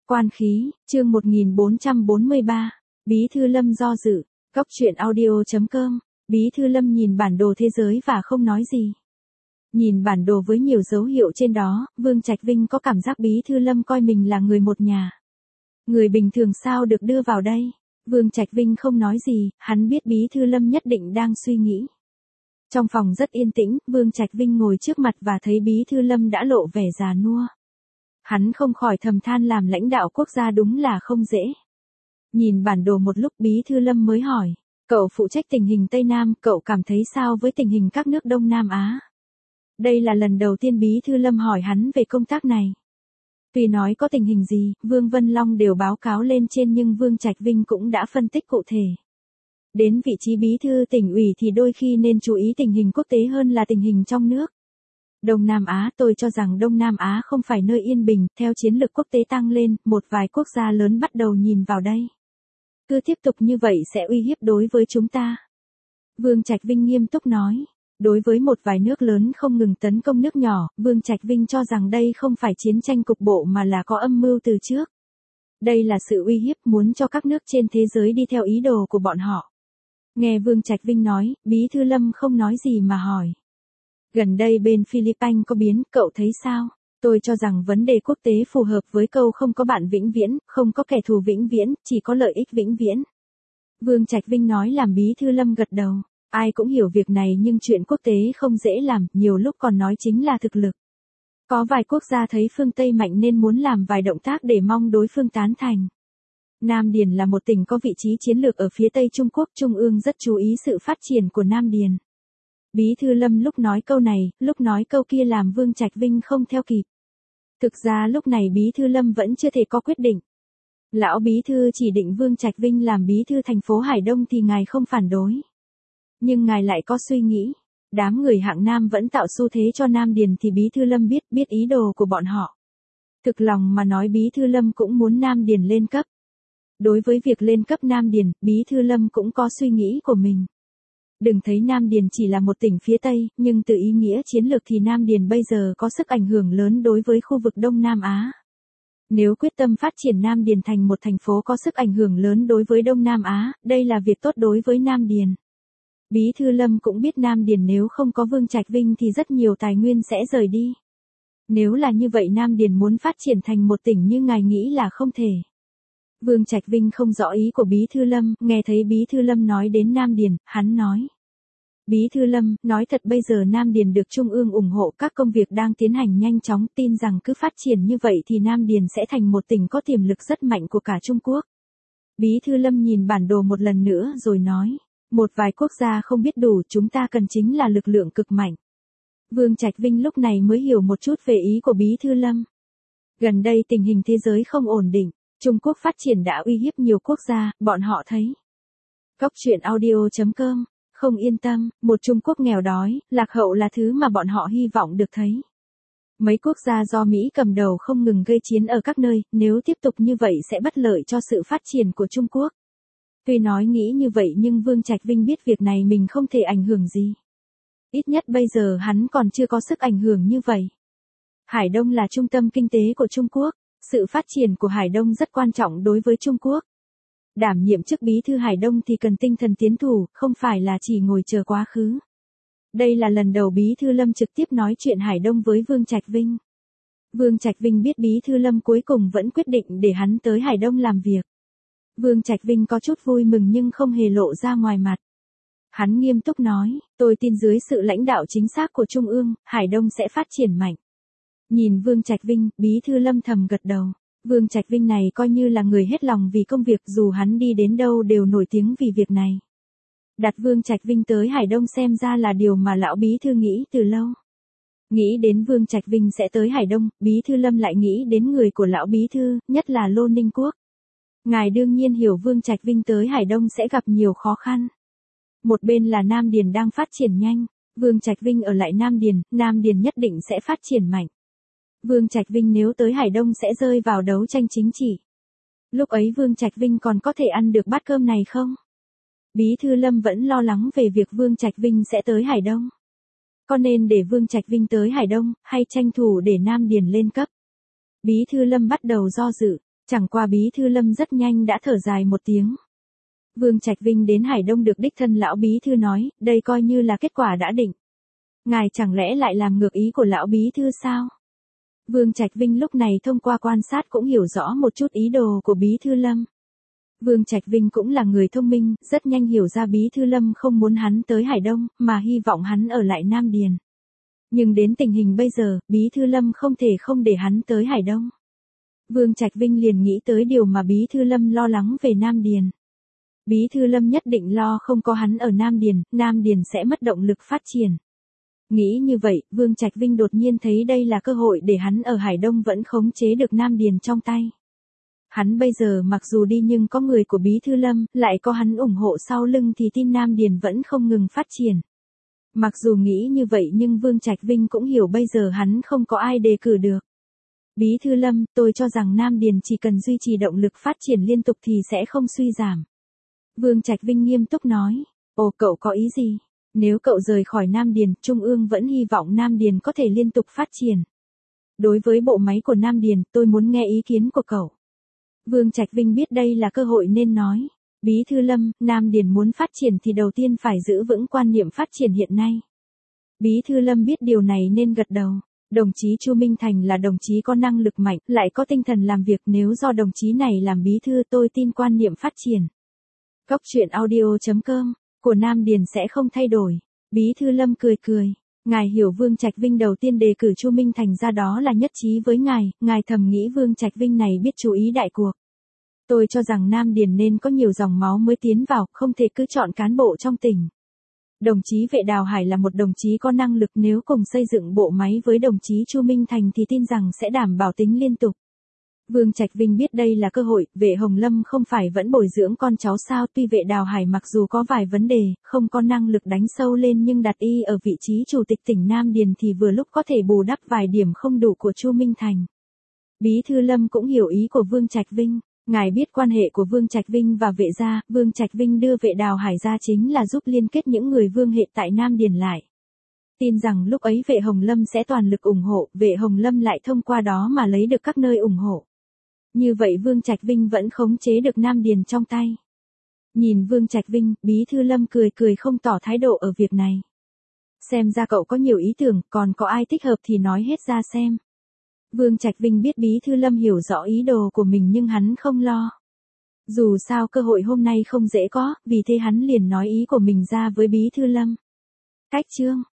Quan khí, chương 1443, Bí thư Lâm do dự, Góc truyện audio.com, Bí thư Lâm nhìn bản đồ thế giới và không nói gì. Nhìn bản đồ với nhiều dấu hiệu trên đó, Vương Trạch Vinh có cảm giác Bí thư Lâm coi mình là người một nhà. Người bình thường sao được đưa vào đây? Vương Trạch Vinh không nói gì, hắn biết Bí thư Lâm nhất định đang suy nghĩ. Trong phòng rất yên tĩnh, Vương Trạch Vinh ngồi trước mặt và thấy Bí thư Lâm đã lộ vẻ già nua. Hắn không khỏi thầm than làm lãnh đạo quốc gia đúng là không dễ. Nhìn bản đồ một lúc Bí thư Lâm mới hỏi, cậu phụ trách tình hình Tây Nam, cậu cảm thấy sao với tình hình các nước Đông Nam Á? Đây là lần đầu tiên Bí thư Lâm hỏi hắn về công tác này. Tuy nói có tình hình gì, Vương Vân Long đều báo cáo lên trên nhưng Vương Trạch Vinh cũng đã phân tích cụ thể. Đến vị trí bí thư tỉnh ủy thì đôi khi nên chú ý tình hình quốc tế hơn là tình hình trong nước. Đông Nam Á, tôi cho rằng Đông Nam Á không phải nơi yên bình, theo chiến lược quốc tế tăng lên, một vài quốc gia lớn bắt đầu nhìn vào đây. Cứ tiếp tục như vậy sẽ uy hiếp đối với chúng ta. Vương Trạch Vinh nghiêm túc nói. Đối với một vài nước lớn không ngừng tấn công nước nhỏ, Vương Trạch Vinh cho rằng đây không phải chiến tranh cục bộ mà là có âm mưu từ trước. Đây là sự uy hiếp muốn cho các nước trên thế giới đi theo ý đồ của bọn họ. Nghe Vương Trạch Vinh nói, Bí thư Lâm không nói gì mà hỏi. Gần đây bên Philippines có biến, cậu thấy sao? Tôi cho rằng vấn đề quốc tế phù hợp với câu không có bạn vĩnh viễn, không có kẻ thù vĩnh viễn, chỉ có lợi ích vĩnh viễn. Vương Trạch Vinh nói làm Bí thư Lâm gật đầu. Ai cũng hiểu việc này nhưng chuyện quốc tế không dễ làm, nhiều lúc còn nói chính là thực lực. Có vài quốc gia thấy phương Tây mạnh nên muốn làm vài động tác để mong đối phương tán thành. Nam Điền là một tỉnh có vị trí chiến lược ở phía Tây Trung Quốc, Trung ương rất chú ý sự phát triển của Nam Điền. Bí thư Lâm lúc nói câu này, lúc nói câu kia làm Vương Trạch Vinh không theo kịp. Thực ra lúc này Bí thư Lâm vẫn chưa thể có quyết định. Lão Bí thư chỉ định Vương Trạch Vinh làm Bí thư thành phố Hải Đông thì ngài không phản đối. Nhưng ngài lại có suy nghĩ, đám người hạng Nam vẫn tạo xu thế cho Nam Điền thì Bí thư Lâm biết ý đồ của bọn họ. Thực lòng mà nói Bí thư Lâm cũng muốn Nam Điền lên cấp. Đối với việc lên cấp Nam Điền, Bí thư Lâm cũng có suy nghĩ của mình. Đừng thấy Nam Điền chỉ là một tỉnh phía Tây, nhưng từ ý nghĩa chiến lược thì Nam Điền bây giờ có sức ảnh hưởng lớn đối với khu vực Đông Nam Á. Nếu quyết tâm phát triển Nam Điền thành một thành phố có sức ảnh hưởng lớn đối với Đông Nam Á, đây là việc tốt đối với Nam Điền. Bí thư Lâm cũng biết Nam Điền nếu không có Vương Trạch Vinh thì rất nhiều tài nguyên sẽ rời đi. Nếu là như vậy Nam Điền muốn phát triển thành một tỉnh như ngài nghĩ là không thể. Vương Trạch Vinh không rõ ý của Bí thư Lâm, nghe thấy Bí thư Lâm nói đến Nam Điền, hắn nói. Bí thư Lâm, nói thật bây giờ Nam Điền được Trung ương ủng hộ các công việc đang tiến hành nhanh chóng, tin rằng cứ phát triển như vậy thì Nam Điền sẽ thành một tỉnh có tiềm lực rất mạnh của cả Trung Quốc. Bí thư Lâm nhìn bản đồ một lần nữa rồi nói. Một vài quốc gia không biết đủ, chúng ta cần chính là lực lượng cực mạnh. Vương Trạch Vinh lúc này mới hiểu một chút về ý của Bí thư Lâm. Gần đây tình hình thế giới không ổn định, Trung Quốc phát triển đã uy hiếp nhiều quốc gia, bọn họ thấy. Góc truyện audio.com, không yên tâm, một Trung Quốc nghèo đói, lạc hậu là thứ mà bọn họ hy vọng được thấy. Mấy quốc gia do Mỹ cầm đầu không ngừng gây chiến ở các nơi, nếu tiếp tục như vậy sẽ bất lợi cho sự phát triển của Trung Quốc. Tuy nói nghĩ như vậy nhưng Vương Trạch Vinh biết việc này mình không thể ảnh hưởng gì. Ít nhất bây giờ hắn còn chưa có sức ảnh hưởng như vậy. Hải Đông là trung tâm kinh tế của Trung Quốc, sự phát triển của Hải Đông rất quan trọng đối với Trung Quốc. Đảm nhiệm chức bí thư Hải Đông thì cần tinh thần tiến thủ, không phải là chỉ ngồi chờ quá khứ. Đây là lần đầu Bí thư Lâm trực tiếp nói chuyện Hải Đông với Vương Trạch Vinh. Vương Trạch Vinh biết Bí thư Lâm cuối cùng vẫn quyết định để hắn tới Hải Đông làm việc. Vương Trạch Vinh có chút vui mừng nhưng không hề lộ ra ngoài mặt. Hắn nghiêm túc nói, tôi tin dưới sự lãnh đạo chính xác của Trung ương, Hải Đông sẽ phát triển mạnh. Nhìn Vương Trạch Vinh, Bí thư Lâm thầm gật đầu. Vương Trạch Vinh này coi như là người hết lòng vì công việc, dù hắn đi đến đâu đều nổi tiếng vì việc này. Đặt Vương Trạch Vinh tới Hải Đông xem ra là điều mà lão Bí thư nghĩ từ lâu. Nghĩ đến Vương Trạch Vinh sẽ tới Hải Đông, Bí thư Lâm lại nghĩ đến người của lão Bí thư, nhất là Lô Ninh Quốc. Ngài đương nhiên hiểu Vương Trạch Vinh tới Hải Đông sẽ gặp nhiều khó khăn. Một bên là Nam Điền đang phát triển nhanh, Vương Trạch Vinh ở lại Nam Điền nhất định sẽ phát triển mạnh. Vương Trạch Vinh nếu tới Hải Đông sẽ rơi vào đấu tranh chính trị. Lúc ấy Vương Trạch Vinh còn có thể ăn được bát cơm này không? Bí thư Lâm vẫn lo lắng về việc Vương Trạch Vinh sẽ tới Hải Đông. Có nên để Vương Trạch Vinh tới Hải Đông, hay tranh thủ để Nam Điền lên cấp? Bí thư Lâm bắt đầu do dự. Chẳng qua Bí thư Lâm rất nhanh đã thở dài một tiếng. Vương Trạch Vinh đến Hải Đông được đích thân lão bí thư nói, đây coi như là kết quả đã định. Ngài chẳng lẽ lại làm ngược ý của lão bí thư sao? Vương Trạch Vinh lúc này thông qua quan sát cũng hiểu rõ một chút ý đồ của Bí thư Lâm. Vương Trạch Vinh cũng là người thông minh, rất nhanh hiểu ra Bí thư Lâm không muốn hắn tới Hải Đông, mà hy vọng hắn ở lại Nam Điền. Nhưng đến tình hình bây giờ, Bí thư Lâm không thể không để hắn tới Hải Đông. Vương Trạch Vinh liền nghĩ tới điều mà Bí thư Lâm lo lắng về Nam Điền. Bí thư Lâm nhất định lo không có hắn ở Nam Điền sẽ mất động lực phát triển. Nghĩ như vậy, Vương Trạch Vinh đột nhiên thấy đây là cơ hội để hắn ở Hải Đông vẫn khống chế được Nam Điền trong tay. Hắn bây giờ mặc dù đi nhưng có người của Bí thư Lâm, lại có hắn ủng hộ sau lưng thì tin Nam Điền vẫn không ngừng phát triển. Mặc dù nghĩ như vậy nhưng Vương Trạch Vinh cũng hiểu bây giờ hắn không có ai đề cử được. Bí thư Lâm, tôi cho rằng Nam Điền chỉ cần duy trì động lực phát triển liên tục thì sẽ không suy giảm. Vương Trạch Vinh nghiêm túc nói, ồ cậu có ý gì? Nếu cậu rời khỏi Nam Điền, Trung ương vẫn hy vọng Nam Điền có thể liên tục phát triển. Đối với bộ máy của Nam Điền, tôi muốn nghe ý kiến của cậu. Vương Trạch Vinh biết đây là cơ hội nên nói. Bí thư Lâm, Nam Điền muốn phát triển thì đầu tiên phải giữ vững quan niệm phát triển hiện nay. Bí thư Lâm biết điều này nên gật đầu. Đồng chí Chu Minh Thành là đồng chí có năng lực mạnh, lại có tinh thần làm việc, nếu do đồng chí này làm bí thư tôi tin quan niệm phát triển. Cốc truyện audio.com của Nam Điền sẽ không thay đổi. Bí thư Lâm cười cười. Ngài hiểu Vương Trạch Vinh đầu tiên đề cử Chu Minh Thành ra đó là nhất trí với ngài thầm nghĩ Vương Trạch Vinh này biết chú ý đại cuộc. Tôi cho rằng Nam Điền nên có nhiều dòng máu mới tiến vào, không thể cứ chọn cán bộ trong tỉnh. Đồng chí Vệ Đào Hải là một đồng chí có năng lực, nếu cùng xây dựng bộ máy với đồng chí Chu Minh Thành thì tin rằng sẽ đảm bảo tính liên tục. Vương Trạch Vinh biết đây là cơ hội, Vệ Hồng Lâm không phải vẫn bồi dưỡng con cháu sao, tuy Vệ Đào Hải mặc dù có vài vấn đề, không có năng lực đánh sâu lên nhưng đặt y ở vị trí chủ tịch tỉnh Nam Điền thì vừa lúc có thể bù đắp vài điểm không đủ của Chu Minh Thành. Bí thư Lâm cũng hiểu ý của Vương Trạch Vinh. Ngài biết quan hệ của Vương Trạch Vinh và Vệ gia, Vương Trạch Vinh đưa Vệ Đào Hải ra chính là giúp liên kết những người Vương hệ tại Nam Điền lại. Tin rằng lúc ấy Vệ Hồng Lâm sẽ toàn lực ủng hộ, Vệ Hồng Lâm lại thông qua đó mà lấy được các nơi ủng hộ. Như vậy Vương Trạch Vinh vẫn khống chế được Nam Điền trong tay. Nhìn Vương Trạch Vinh, Bí thư Lâm cười cười không tỏ thái độ ở việc này. Xem ra cậu có nhiều ý tưởng, còn có ai thích hợp thì nói hết ra xem. Vương Trạch Vinh biết Bí thư Lâm hiểu rõ ý đồ của mình nhưng hắn không lo. Dù sao cơ hội hôm nay không dễ có, vì thế hắn liền nói ý của mình ra với Bí thư Lâm. Cách chương